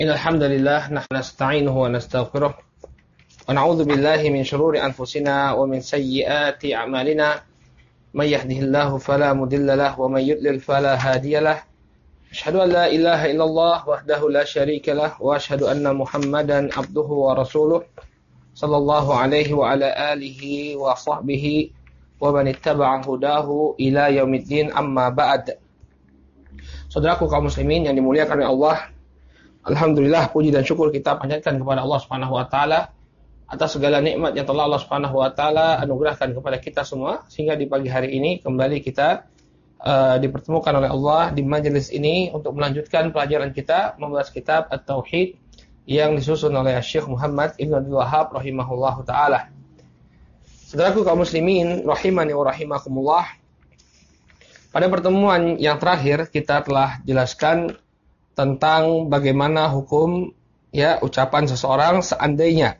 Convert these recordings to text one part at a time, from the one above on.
Innal hamdalillah nasta'inuhu wa nastaghfiruh wa na'udzu billahi min shururi anfusina wa min sayyiati a'malina may yahdihillahu fala mudilla lahu wa may yudlil fala hadiyalah. Asyhadu an la ilaha illallah wahdahu la syarika lah wa asyhadu anna Muhammadan abduhu wa rasuluh sallallahu alaihi wa ala alihi wa sahbihi wa man ittaba'a hudahu ila yaumiddin, amma ba'd. Saudaraku kaum muslimin yang dimuliakan oleh Allah, alhamdulillah, puji dan syukur kita panjatkan kepada Allah Subhanahu wa taala atas segala nikmat yang telah Allah Subhanahu wa taala anugerahkan kepada kita semua, sehingga di pagi hari ini kembali kita dipertemukan oleh Allah di majelis ini untuk melanjutkan pelajaran kita membahas kitab At-Tauhid yang disusun oleh Syekh Muhammad Ibn Abdul Wahhab rahimahullahu taala. Saudaraku kaum muslimin rahimani wa rahimakumullah, pada pertemuan yang terakhir kita telah jelaskan tentang bagaimana hukum ucapan seseorang seandainya.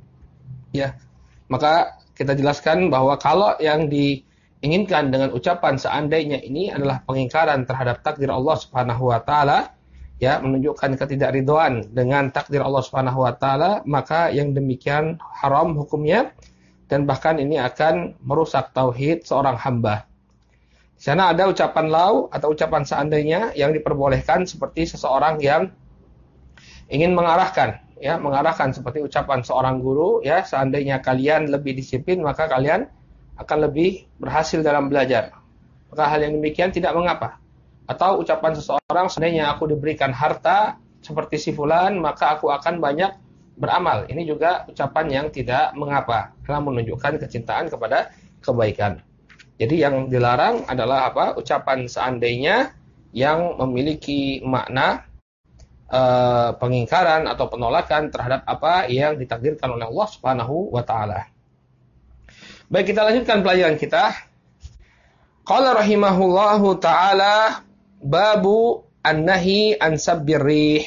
Maka kita jelaskan bahwa kalau yang diinginkan dengan ucapan seandainya ini adalah pengingkaran terhadap takdir Allah Subhanahu wa taala, menunjukkan ketidakridhaan dengan takdir Allah Subhanahu wa taala, maka yang demikian haram hukumnya dan bahkan ini akan merusak tauhid seorang hamba. Di sana ada ucapan lau atau ucapan seandainya yang diperbolehkan, seperti seseorang yang ingin mengarahkan seperti ucapan seorang guru, seandainya kalian lebih disiplin maka kalian akan lebih berhasil dalam belajar. Maka hal yang demikian tidak mengapa. Atau ucapan seseorang, seandainya aku diberikan harta seperti si fulan maka aku akan banyak beramal. Ini juga ucapan yang tidak mengapa, karena menunjukkan kecintaan kepada kebaikan. Jadi yang dilarang adalah ucapan seandainya yang memiliki makna pengingkaran atau penolakan terhadap apa yang ditakdirkan oleh Allah Subhanahu wa taala. Baik, kita lanjutkan pelajaran kita. Qala rahimahullahu taala babu an-nahi an sabbir rih.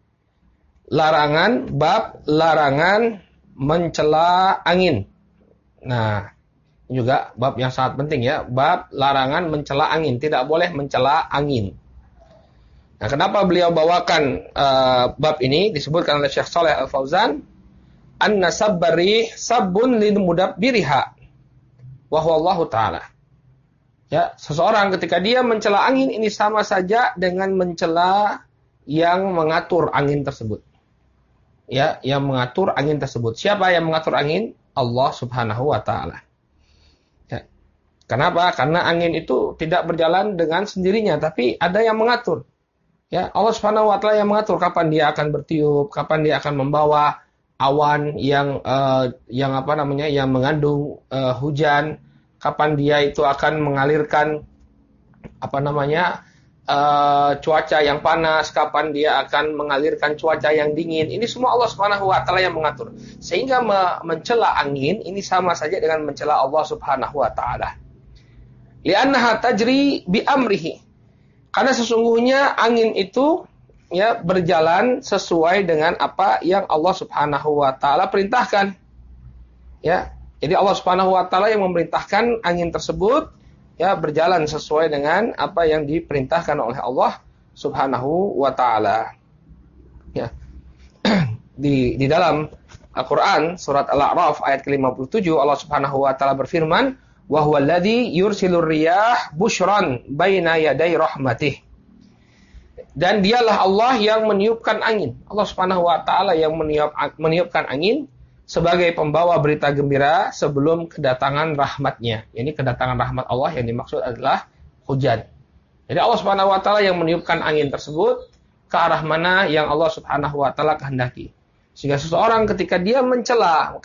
Bab larangan mencela angin. Nah, juga bab yang sangat penting, bab larangan mencela angin, tidak boleh mencela angin. Nah, kenapa beliau bawakan bab ini? Disebutkan oleh Syekh Shalih Al-Fauzan, anna sabbarih sabbun lil mudabbiriha wa huwa Allah taala. Seseorang ketika dia mencela angin ini sama saja dengan mencela yang mengatur angin tersebut. Yang mengatur angin tersebut. Siapa yang mengatur angin? Allah Subhanahu wa taala. Kenapa? Karena angin itu tidak berjalan dengan sendirinya, tapi ada yang mengatur. Allah Subhanahu wa taala yang mengatur kapan dia akan bertiup, kapan dia akan membawa awan yang mengandung hujan, kapan dia itu akan mengalirkan cuaca yang panas, kapan dia akan mengalirkan cuaca yang dingin. Ini semua Allah Subhanahu wa taala yang mengatur. Sehingga mencela angin ini sama saja dengan mencela Allah Subhanahu wa taala. Li'annaha tajri bi amrihi. Karena sesungguhnya angin itu berjalan sesuai dengan apa yang Allah Subhanahu wa taala perintahkan. Jadi Allah Subhanahu wa taala yang memerintahkan angin tersebut berjalan sesuai dengan apa yang diperintahkan oleh Allah Subhanahu wa taala. Di dalam Al-Qur'an surat Al-A'raf ayat ke-57 Allah Subhanahu wa taala berfirman, wa huwa alladhi yursilur riyah bushran baina yaday rahmatih. Dan dialah Allah yang meniupkan angin. Allah Subhanahu wa taala yang meniupkan angin sebagai pembawa berita gembira sebelum kedatangan rahmatnya. Ini kedatangan rahmat Allah yang dimaksud adalah hujan. Jadi Allah Subhanahu wa taala yang meniupkan angin tersebut ke arah mana yang Allah Subhanahu wa taala kehendaki. Sehingga seseorang ketika dia mencela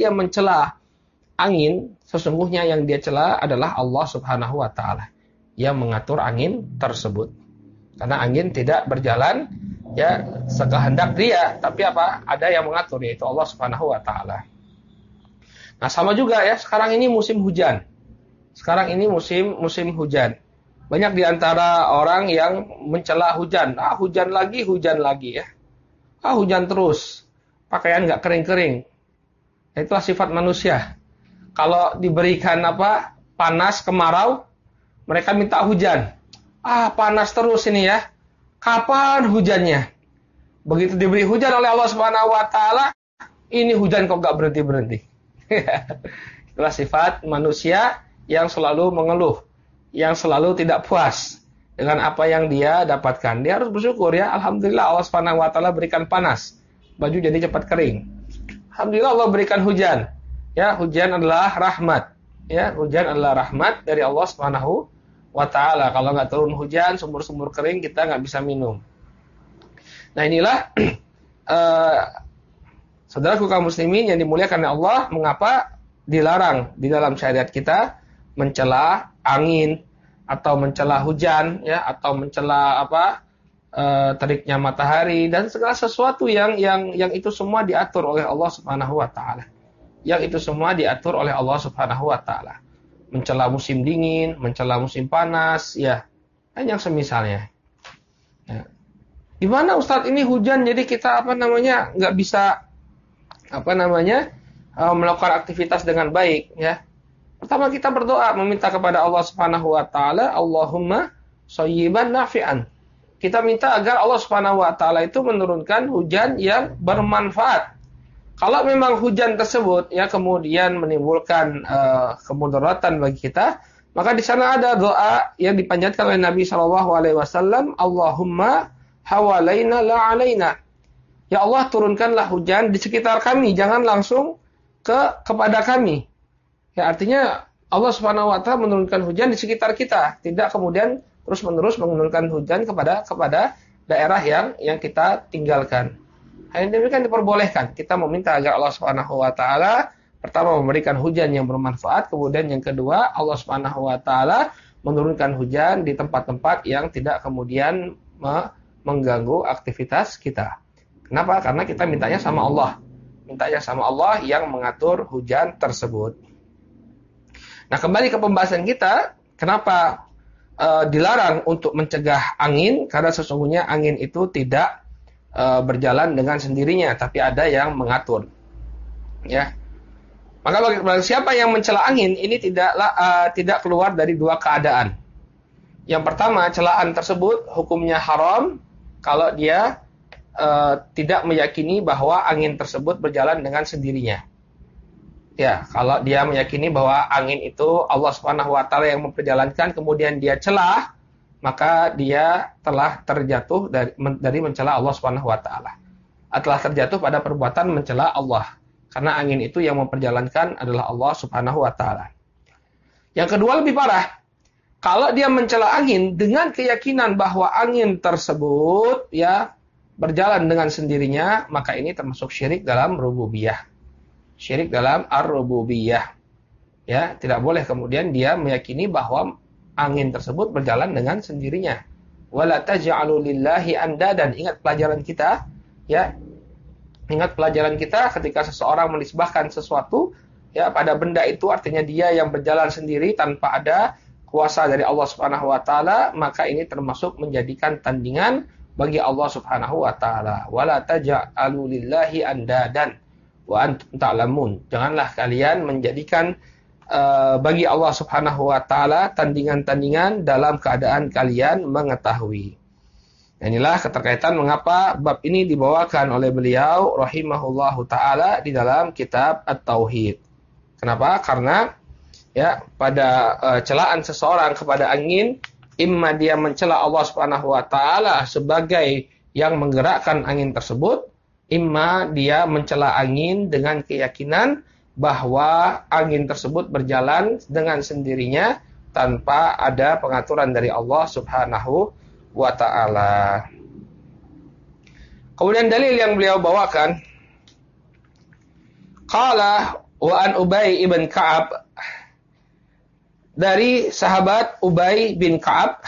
angin, sesungguhnya yang dia cela adalah Allah Subhanahu wa taala yang mengatur angin tersebut. Karena angin tidak berjalan sekehendak dia, tapi ada yang mengatur, yaitu Allah Subhanahu wa taala. Nah, sama juga sekarang ini musim hujan. Sekarang ini musim hujan. Banyak di antara orang yang mencela hujan. Hujan lagi hujan terus. Pakaian enggak kering-kering. Itulah sifat manusia. Kalau diberikan panas, kemarau, mereka minta hujan. Panas terus ini Kapan hujannya? Begitu diberi hujan oleh Allah Subhanahu wa taala, ini hujan kok gak berhenti-berhenti. Itulah sifat manusia yang selalu mengeluh, yang selalu tidak puas dengan apa yang dia dapatkan. Dia harus bersyukur ya, alhamdulillah Allah Subhanahu wa taala berikan panas, baju jadi cepat kering. Alhamdulillah Allah berikan hujan. Ya, hujan adalah rahmat. Ya, hujan adalah rahmat dari Allah Subhanahu wa taala. Kalau nggak turun hujan, sumur-sumur kering, kita nggak bisa minum. Nah, inilah saudaraku kaum muslimin yang dimuliakan oleh Allah, mengapa dilarang di dalam syariat kita mencela angin atau mencela hujan, ya, atau mencela teriknya matahari dan segala sesuatu yang itu semua diatur oleh Allah Subhanahu wa taala. Yang itu semua diatur oleh Allah Subhanahu wa taala. Mencela musim dingin, mencela musim panas, ya, dan yang semisalnya. Ya. Gimana Ustadz ini hujan jadi kita nggak bisa melakukan aktivitas dengan baik, ya. Pertama kita berdoa meminta kepada Allah Subhanahu wa taala, Allahumma shayyiban nafi'an. Kita minta agar Allah Subhanahu wa taala itu menurunkan hujan yang bermanfaat. Kalau memang hujan tersebut ya kemudian menimbulkan kemudaratan bagi kita, maka di sana ada doa yang dipanjatkan oleh Nabi sallallahu alaihi wasallam, Allahumma hawalaina la alaina. Ya Allah, turunkanlah hujan di sekitar kami, jangan langsung kepada kami. Ya, artinya Allah Subhanahu wa taala menurunkan hujan di sekitar kita, tidak kemudian terus-menerus menurunkan hujan kepada daerah yang kita tinggalkan. Hal ini kan diperbolehkan. Kita meminta agar Allah Subhanahu wa taala pertama memberikan hujan yang bermanfaat, kemudian yang kedua Allah Subhanahu wa taala menurunkan hujan di tempat-tempat yang tidak kemudian mengganggu aktivitas kita. Kenapa? Karena kita mintanya sama Allah. Mintanya sama Allah yang mengatur hujan tersebut. Nah, kembali ke pembahasan kita, kenapa dilarang untuk mencegah angin? Karena sesungguhnya angin itu tidak berjalan dengan sendirinya, tapi ada yang mengatur. Ya. Maka bagi siapa yang mencela angin, ini tidak keluar dari dua keadaan. Yang pertama, celaan tersebut hukumnya haram kalau dia tidak meyakini bahwa angin tersebut berjalan dengan sendirinya. Ya, kalau dia meyakini bahwa angin itu Allah Subhanahu wa taala yang memperjalankan, kemudian dia celah, maka dia telah terjatuh dari mencela Allah Subhanahu wa taala. Telah terjatuh pada perbuatan mencela Allah. Karena angin itu yang memperjalankan adalah Allah Subhanahu wa taala. Yang kedua lebih parah. Kalau dia mencela angin dengan keyakinan bahwa angin tersebut ya berjalan dengan sendirinya, maka ini termasuk syirik dalam rububiyah. Syirik dalam ar-rububiyah. Ya, tidak boleh kemudian dia meyakini bahwa angin tersebut berjalan dengan sendirinya. Wala taj'alu lillahi andadan. Ingat pelajaran kita, ya. Ingat pelajaran kita ketika seseorang menisbahkan sesuatu ya pada benda itu, artinya dia yang berjalan sendiri tanpa ada kuasa dari Allah Subhanahu wa taala, maka ini termasuk menjadikan tandingan bagi Allah Subhanahu wa taala. Wala taj'alu lillahi andadan wa antum ta'lamun. Janganlah kalian menjadikan bagi Allah Subhanahu wa taala tandingan-tandingan dalam keadaan kalian mengetahui. Inilah keterkaitan mengapa bab ini dibawakan oleh beliau rahimahullahu taala di dalam kitab At-Tauhid. Kenapa? Karena ya pada celaan seseorang kepada angin, imma dia mencela Allah Subhanahu wa taala sebagai yang menggerakkan angin tersebut, imma dia mencela angin dengan keyakinan bahwa angin tersebut berjalan dengan sendirinya tanpa ada pengaturan dari Allah Subhanahu wa ta'ala. Kemudian dalil yang beliau bawakan, qala wa an Ubay ibn Ka'ab, dari sahabat Ubay bin Ka'ab,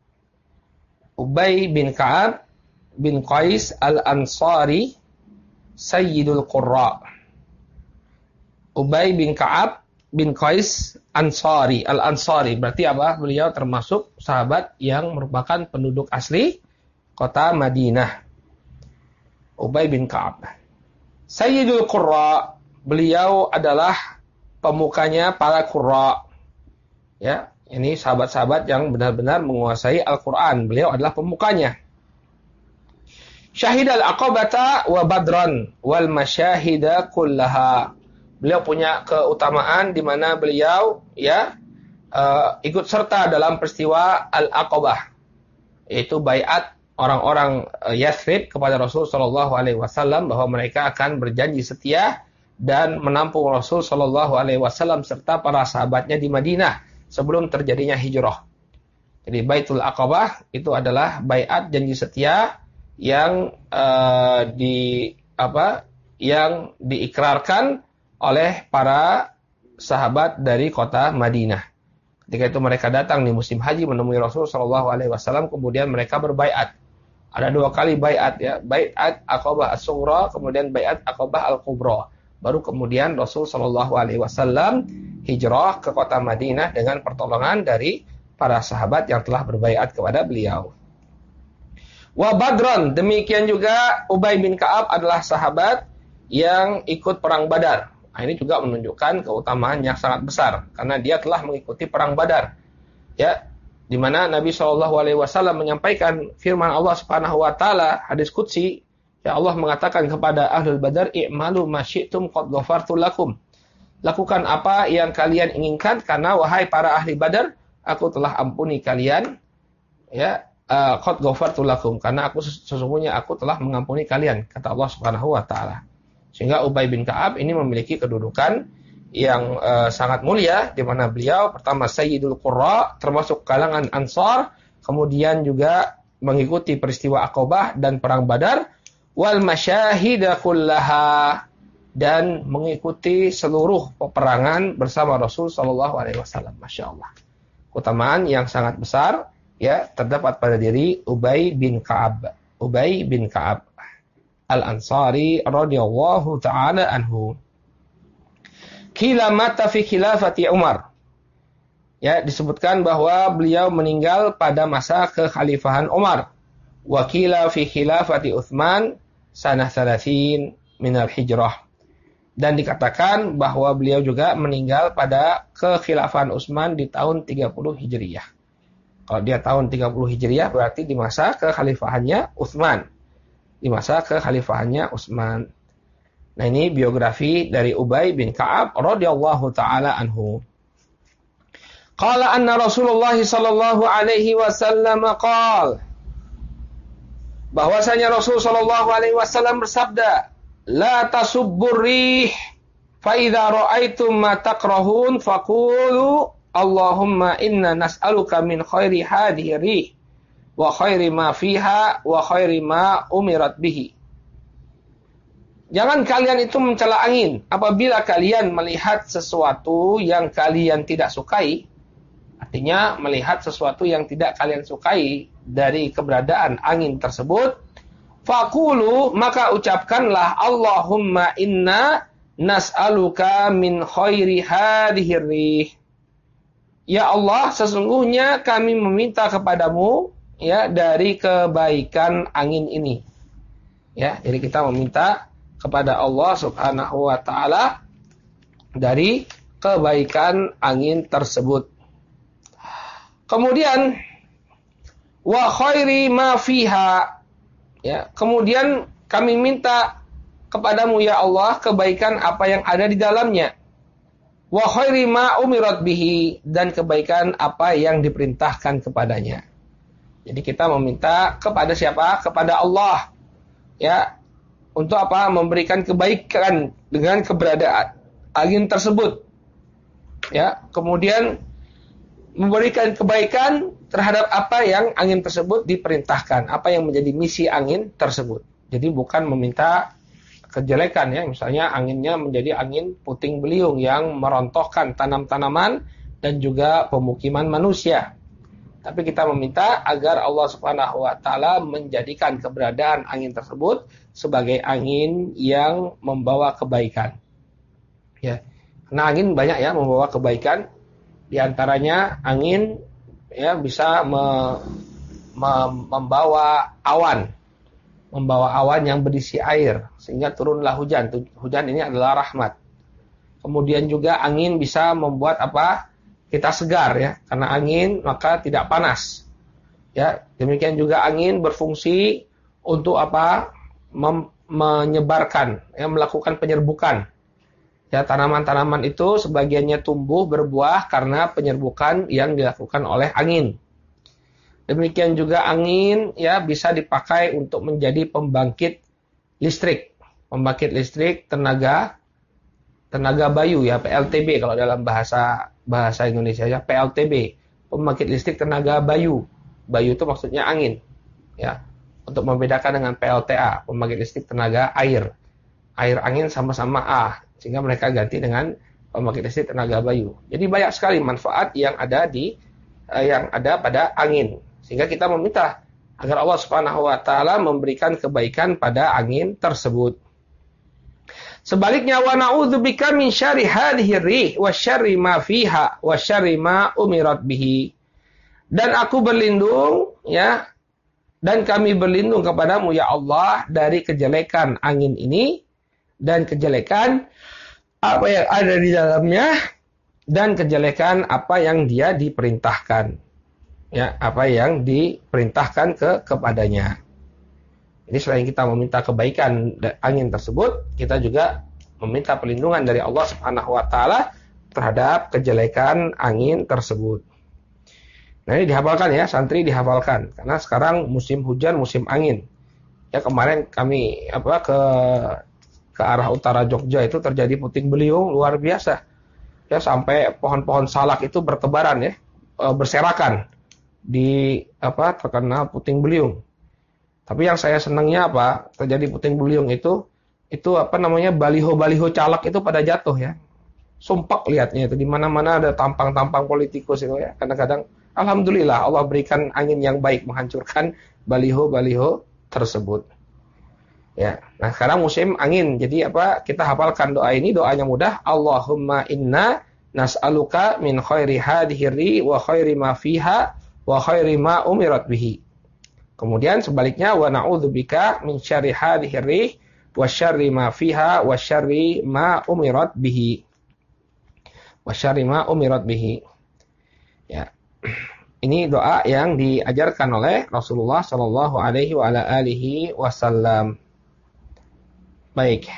Ubay bin Ka'ab bin Qais al-Ansari, Sayyidul Qurra. Ubay bin Ka'ab bin Qais Ansari, Al-Ansari. Berarti apa? Beliau termasuk sahabat yang merupakan penduduk asli kota Madinah. Ubay bin Ka'ab. Sayyidul Qurra. Beliau adalah pemukanya para Qurra. Ya, ini sahabat-sahabat yang benar-benar menguasai Al-Quran. Beliau adalah pemukanya. Syahidal aqabata wa badran wal masyahida kullaha. Beliau punya keutamaan di mana beliau ikut serta dalam peristiwa Al-Aqabah, yaitu baiat orang-orang Yathrib kepada Rasul sallallahu alaihi wasallam bahwa mereka akan berjanji setia dan menampung Rasul sallallahu alaihi wasallam serta para sahabatnya di Madinah sebelum terjadinya hijrah. Jadi Baitul Aqabah itu adalah baiat janji setia yang diikrarkan oleh para sahabat dari kota Madinah. Ketika itu mereka datang di musim haji menemui Rasul sallallahu alaihi wasallam, kemudian mereka berbaiat. Ada 2 kali baiat ya, baiat Aqabah As-Sughra, kemudian baiat Aqabah Al-Kubra. Baru kemudian Rasul sallallahu alaihi wasallam hijrah ke kota Madinah dengan pertolongan dari para sahabat yang telah berbaiat kepada beliau. Wa Badran, demikian juga Ubay bin Ka'ab adalah sahabat yang ikut perang Badar. Nah, ini juga menunjukkan keutamaan yang sangat besar karena dia telah mengikuti perang Badar. Ya, di mana Nabi Shallallahu alaihi wasallam menyampaikan firman Allah Subhanahu wa taala, hadis qudsi, ya Allah mengatakan kepada ahlul Badar, i'malu ma syi'tum qad ghafartu lakum. Lakukan apa yang kalian inginkan karena wahai para ahli Badar, aku telah ampuni kalian. Ya, qad ghafartu lakum, karena sesungguhnya aku telah mengampuni kalian, kata Allah Subhanahu wa taala. Sehingga Ubay bin Ka'ab ini memiliki kedudukan yang sangat mulia, di mana beliau pertama Sayyidul Qurra, termasuk kalangan Ansar, kemudian juga mengikuti peristiwa Aqabah dan perang Badar, wal masyahida kullaha, dan mengikuti seluruh peperangan bersama Rasul sallallahu alaihi wasallam. Masyaallah. Keutamaan yang sangat besar ya terdapat pada diri Ubay bin Ka'ab. Ubay bin Ka'ab Al-Ansari radhiyallahu taala anhu. Qila mata fi khilafati Umar. Ya, disebutkan bahwa beliau meninggal pada masa kekhalifahan Umar. Wa qila fi khilafati Utsman sanah 30 minal hijrah. Dan dikatakan bahwa beliau juga meninggal pada kekhilafahan Utsman di tahun 30 Hijriyah. Kalau dia tahun 30 Hijriyah berarti di masa kekhalifahannya Utsman. Di masa kekhalifahannya Utsman. Nah, ini biografi dari Ubay bin Ka'ab radhiyallahu taala anhu. Qala anna Rasulullah sallallahu alaihi wasallam qala, bahwasanya Rasul sallallahu alaihi wasallam bersabda, la tasubbur rih fa idza ra'aitum ma takrahun faqulu Allahumma inna nas'aluka min khairi hadhihi rih wa khairi ma fiha wa khairi ma umirat bihi. Jangan kalian itu mencela angin apabila kalian melihat sesuatu yang kalian tidak sukai. Artinya melihat sesuatu yang tidak kalian sukai dari keberadaan angin tersebut. Faqulu, maka ucapkanlah Allahumma inna nas'aluka min khairi hadhihi rih. Ya Allah, sesungguhnya kami meminta kepadamu ya dari kebaikan angin ini. Ya, jadi kita meminta kepada Allah Subhanahu wa taala dari kebaikan angin tersebut. Kemudian wa khairi ma fiha. Ya, kemudian kami minta kepadamu ya Allah kebaikan apa yang ada di dalamnya. Wa khairi ma umirat bihi, dan kebaikan apa yang diperintahkan kepadanya. Jadi kita meminta kepada siapa? Kepada Allah. Ya, untuk apa? Memberikan kebaikan dengan keberadaan angin tersebut. Ya, kemudian memberikan kebaikan terhadap apa yang angin tersebut diperintahkan, apa yang menjadi misi angin tersebut. Jadi bukan meminta kejelekan ya, misalnya anginnya menjadi angin puting beliung yang merontohkan tanam-tanaman dan juga pemukiman manusia. Tapi kita meminta agar Allah Subhanahu wa taala menjadikan keberadaan angin tersebut sebagai angin yang membawa kebaikan. Ya. Karena angin banyak ya membawa kebaikan. Di antaranya angin ya bisa membawa awan yang berisi air sehingga turunlah hujan. Hujan ini adalah rahmat. Kemudian juga angin bisa membuat apa? Kita segar ya, karena angin maka tidak panas. Ya, demikian juga angin berfungsi untuk apa? Menyebarkan, ya, melakukan penyerbukan. Ya, tanaman-tanaman itu sebagiannya tumbuh berbuah karena penyerbukan yang dilakukan oleh angin. Demikian juga angin ya bisa dipakai untuk menjadi pembangkit listrik. Pembangkit listrik tenaga bayu ya, PLTB kalau dalam bahasa Indonesia ya, PLTB. Pembangkit listrik tenaga bayu. Bayu itu maksudnya angin. Ya. Untuk membedakan dengan PLTA, pembangkit listrik tenaga air. Air angin sama-sama A, sehingga mereka ganti dengan pembangkit listrik tenaga bayu. Jadi banyak sekali manfaat yang ada pada angin. Sehingga kita meminta agar Allah Subhanahu wa taala memberikan kebaikan pada angin tersebut. Sebaliknya, wa na'udzubika min syarri hadhihi rih wa syarri ma fiha wa syarri ma umirat bihi. Dan aku berlindung ya, dan kami berlindung kepadamu ya Allah dari kejelekan angin ini dan kejelekan apa yang ada di dalamnya dan kejelekan apa yang dia diperintahkan. Ya, apa yang diperintahkan kepadanya. Jadi selain kita meminta kebaikan angin tersebut, kita juga meminta perlindungan dari Allah Subhanahu wa taala terhadap kejelekan angin tersebut. Nah, ini dihafalkan ya, santri dihafalkan karena sekarang musim hujan, musim angin. Ya, kemarin kami ke arah utara Jogja itu terjadi puting beliung luar biasa. Ya, sampai pohon-pohon salak itu bertebaran ya, berserakan terkena puting beliung. Tapi yang saya senangnya terjadi puting beliung itu baliho-baliho caleg itu pada jatuh ya. Sumpek lihatnya itu, di mana-mana ada tampang-tampang politikus itu ya. Kadang-kadang alhamdulillah Allah berikan angin yang baik menghancurkan baliho-baliho tersebut. Ya. Nah, sekarang musim angin. Jadi kita hafalkan doa ini, doanya mudah. Allahumma inna nas'aluka min khairi hadhihi wa khairi ma fiha wa khairi ma umirat bihi. Kemudian sebaliknya, wa na'udzubika min syarri hadhihi rih wa syarri ma fiha wa syarri ma umirat bihi. Wa syarri ma umirat bihi. Ya. Ini doa yang diajarkan oleh Rasulullah sallallahu alaihi wa ala alihi wasallam. Baik.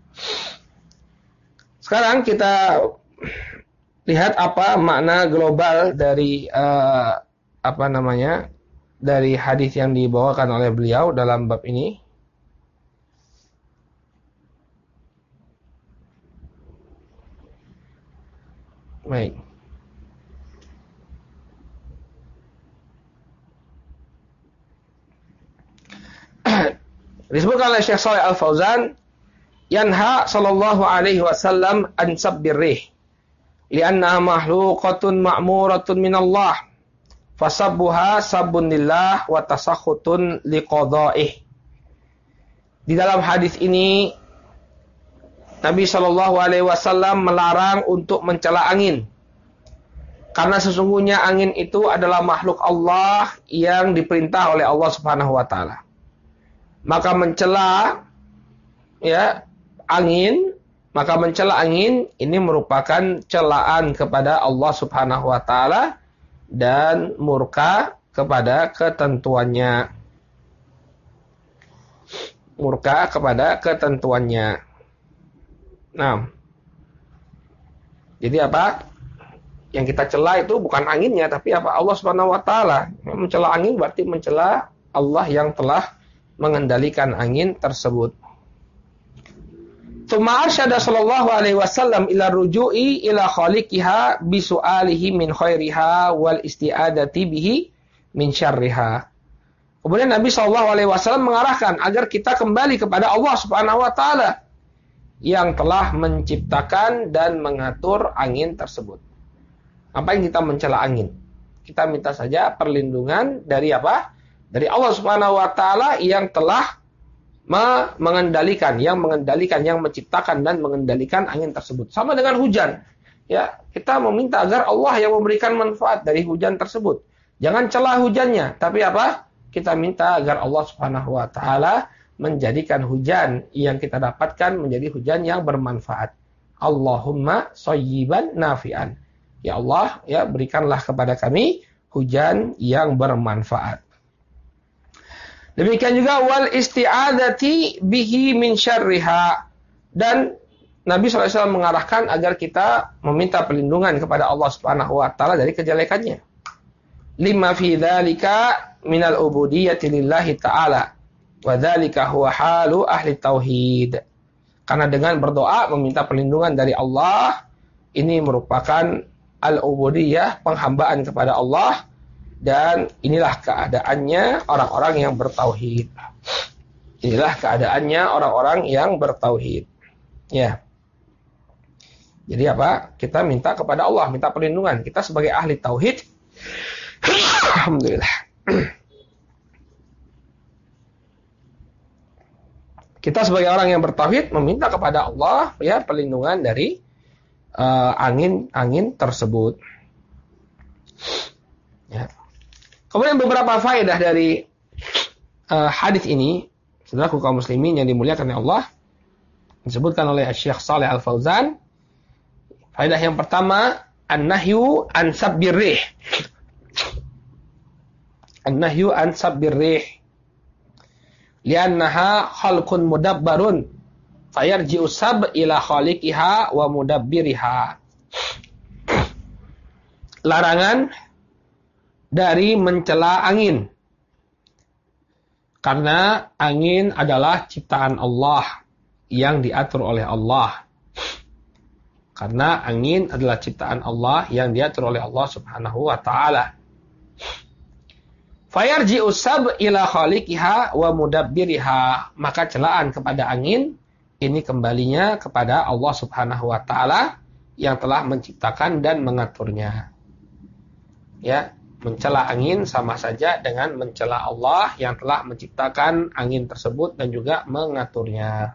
Sekarang kita lihat apa makna global dari dari hadis yang dibawakan oleh beliau dalam bab ini. Baik. Disebutkan oleh Syekh Shalih Al-Fauzan, yanha sallallahu alaihi wasallam an sabbir rih li'annaha makhluqatun ma'muratun min Allah fasabbuha sabbun lillah wa tasakhutun liqada'ih. Di dalam hadis ini Nabi sallallahu alaihi wasallam melarang untuk mencela angin. Karena sesungguhnya angin itu adalah makhluk Allah yang diperintah oleh Allah Subhanahu wa taala. Maka mencela angin ini merupakan celaan kepada Allah Subhanahu wa taala dan murka kepada ketentuannya. Nah, jadi yang kita cela itu bukan anginnya, tapi Allah Subhanahu wa taala. Mencela angin berarti mencela Allah yang telah mengendalikan angin tersebut. Tsumma arsyada sallallahu alaihi wasallam ila ruju'i ila khaliqiha bi su'alihi min khairiha wal isti'adati bihi min syarriha. Kemudian Nabi sallallahu alaihi wasallam mengarahkan agar kita kembali kepada Allah Subhanahu wa taala yang telah menciptakan dan mengatur angin tersebut. Apa yang kita mencela angin? Kita minta saja perlindungan dari Dari Allah Subhanahu wa taala yang telah mengendalikan, yang menciptakan dan mengendalikan angin tersebut. Sama dengan hujan. Ya, kita meminta agar Allah yang memberikan manfaat dari hujan tersebut. Jangan celah hujannya, tapi kita minta agar Allah Subhanahu wa taala menjadikan hujan yang kita dapatkan menjadi hujan yang bermanfaat. Allahumma shayyiban nafi'an. Ya Allah, ya berikanlah kepada kami hujan yang bermanfaat. Demikian juga wal isti'adzati bihi min syarriha. Dan Nabi SAW mengarahkan agar kita meminta perlindungan kepada Allah Subhanahu wa taala dari kejelekannya. Lima fi dzalika minal ubudiyyati lillahi ta'ala. Wa dzalika huwa halu ahli tauhid. Karena dengan berdoa meminta perlindungan dari Allah, ini merupakan al-ubudiyah, penghambaan kepada Allah, dan inilah keadaannya orang-orang yang bertauhid. Inilah keadaannya orang-orang yang bertauhid. Ya. Jadi apa? Kita minta kepada Allah, minta perlindungan. Kita sebagai ahli tauhid, alhamdulillah. Kita sebagai orang yang bertauhid meminta kepada Allah ya perlindungan dari angin tersebut. Ya. Kemudian beberapa faedah dari hadis ini, saudaraku kaum muslimin yang dimuliakan oleh Allah, disebutkan oleh Syekh Shalih Al-Fauzan. Faedah yang pertama, an-nahyu an sabbir rih. An-nahyu an sabbir rih. Li'annaha khalqun mudabbarun. Fayarji'u sab ila khaliqiha wa mudabbiriha. Larangan dari mencela angin. Karena angin adalah ciptaan Allah yang diatur oleh Allah. Karena angin adalah ciptaan Allah yang diatur oleh Allah Subhanahu wa taala. Fayarji'u sab ila khaliqiha wa mudabbiriha. Maka celaan kepada angin ini kembalinya kepada Allah Subhanahu wa taala yang telah menciptakan dan mengaturnya. Ya, mencela angin sama saja dengan mencela Allah yang telah menciptakan angin tersebut dan juga mengaturnya.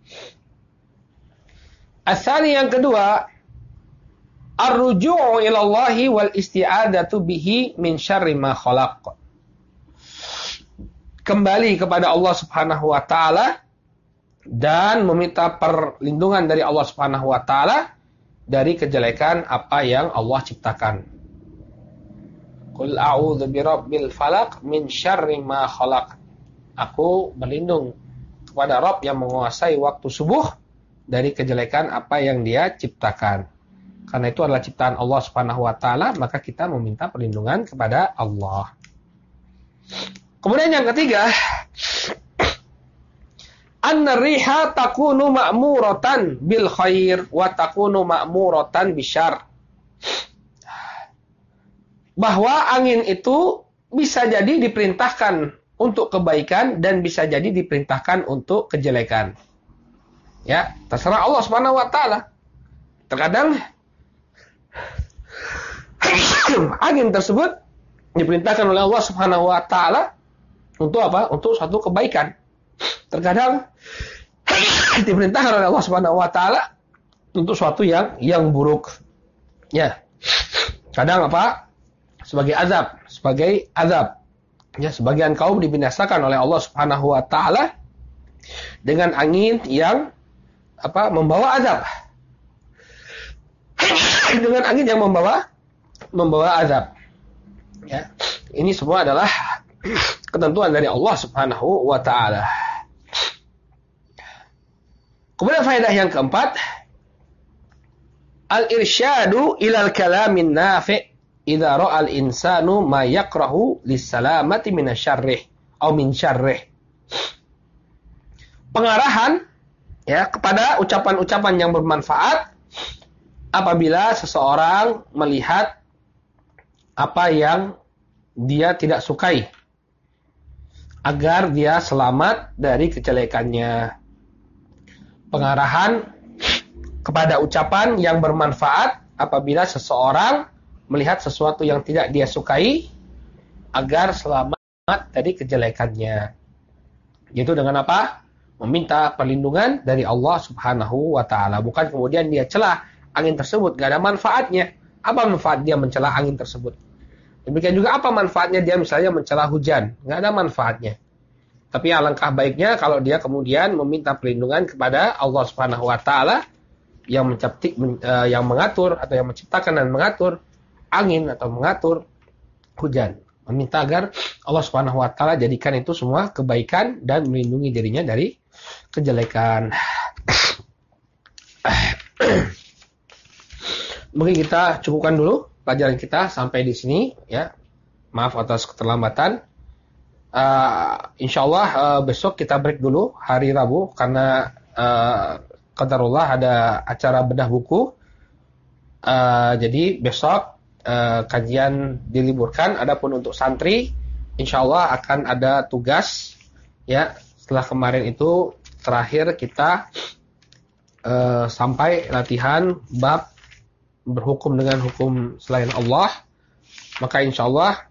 Asani yang kedua, ar-ruju'u ila Allahi wal isti'adzatu bihi min syarri ma khalaq. Kembali kepada Allah Subhanahu wa taala dan meminta perlindungan dari Allah Subhanahu wa taala dari kejelekan apa yang Allah ciptakan. Qul a'udzu birabbil falaq min syarri ma khalaq. Aku berlindung kepada Rabb yang menguasai waktu subuh dari kejelekan apa yang Dia ciptakan. Karena itu adalah ciptaan Allah Subhanahu wa taala, maka kita meminta perlindungan kepada Allah. Kemudian yang ketiga, an-riha takunu ma'muratan bil khair wa takunu ma'muratan bisyarr. Bahwa angin itu bisa jadi diperintahkan untuk kebaikan dan bisa jadi diperintahkan untuk kejelekan. Ya, terserah Allah Subhanahu wa taala. Terkadang angin tersebut diperintahkan oleh Allah Subhanahu wa taala untuk apa? Untuk suatu kebaikan. Terkadang diperintahkan oleh Allah Subhanahu wa taala untuk suatu yang buruk. Ya. Kadang apa? Sebagai azab. Ya, sebagian kaum dibinasakan oleh Allah Subhanahu wa taala dengan angin yang apa? Membawa azab. Dengan angin yang membawa azab. Ya. Ini semua adalah ketentuan dari Allah Subhanahu wa taala. Kemudian faedah yang keempat, al-irsyadu ilal kalamin nafi' idza ra'a al-insanu ma yakrahu lis-salamati minasyarrih atau min syarrih. Pengarahan ya kepada ucapan-ucapan yang bermanfaat apabila seseorang melihat apa yang dia tidak sukai agar dia selamat dari kejelekannya. Pengarahan kepada ucapan yang bermanfaat apabila seseorang melihat sesuatu yang tidak dia sukai agar selamat dari kejelekannya. Yaitu dengan apa? Meminta perlindungan dari Allah Subhanahu wa taala. Bukan kemudian dia celah angin tersebut, gak ada manfaatnya. Apa manfaat dia mencela angin tersebut? Demikian juga apa manfaatnya dia misalnya mencela hujan? Gak ada manfaatnya. Tapi alangkah baiknya kalau dia kemudian meminta perlindungan kepada Allah Subhanahu wa taala yang mengatur atau yang menciptakan dan mengatur angin atau mengatur hujan. Meminta agar Allah Subhanahu wa taala jadikan itu semua kebaikan dan melindungi dirinya dari kejelekan. Mungkin kita cukupkan dulu pelajaran kita sampai di sini ya. Maaf atas keterlambatan. Insyaallah besok kita break dulu hari Rabu karena qadarullah ada acara bedah buku. Jadi besok kajian diliburkan. Adapun untuk santri, insyaallah akan ada tugas ya. Setelah kemarin itu terakhir kita sampai latihan bab berhukum dengan hukum selain Allah. Maka insyaallah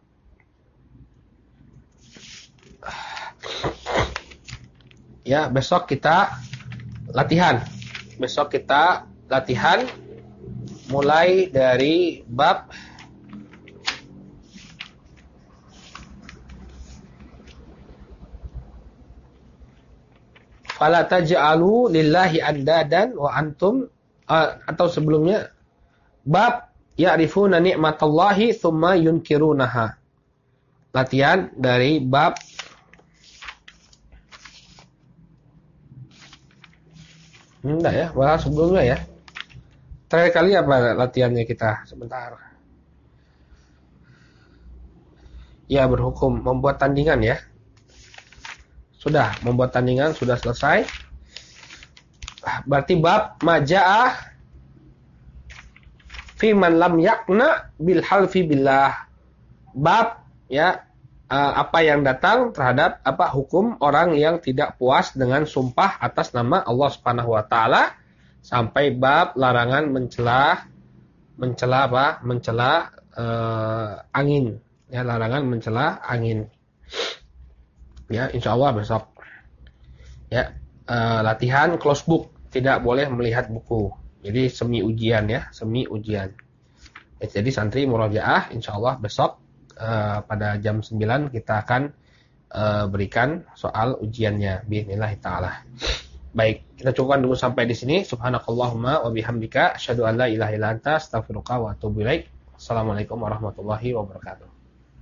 ya besok kita latihan. Besok kita latihan mulai dari bab fala taj'alu lillahi andadan wa antum atau sebelumnya bab ya'rifuna ni'matallahi tsumma yunkirunaha. Latihan dari bab enggak ya, bahas sebelumnya ya. Terakhir kali apa latihannya kita? Sebentar. Ya, berhukum, membuat tandingan ya. Sudah, membuat tandingan sudah selesai. Berarti bab maja'ah fi man lam yaqna bil halfi billah. Bab ya, apa yang datang terhadap apa hukum orang yang tidak puas dengan sumpah atas nama Allah Subhanahu wa taala. Sampai bab larangan mencela angin ya, larangan mencela angin ya. Insyaallah besok ya, latihan close book, tidak boleh melihat buku, jadi semi ujian ya, semi ujian ya. Jadi santri murojaah insyaallah besok pada jam 9 kita akan berikan soal ujiannya biidznillah taala. Baik, kita cukupkan dulu sampai di sini. Subhanakallahumma wa bihamdika asyhadu an la ilaha illa anta astaghfiruka wa atubu ilaik. Assalamualaikum warahmatullahi wabarakatuh.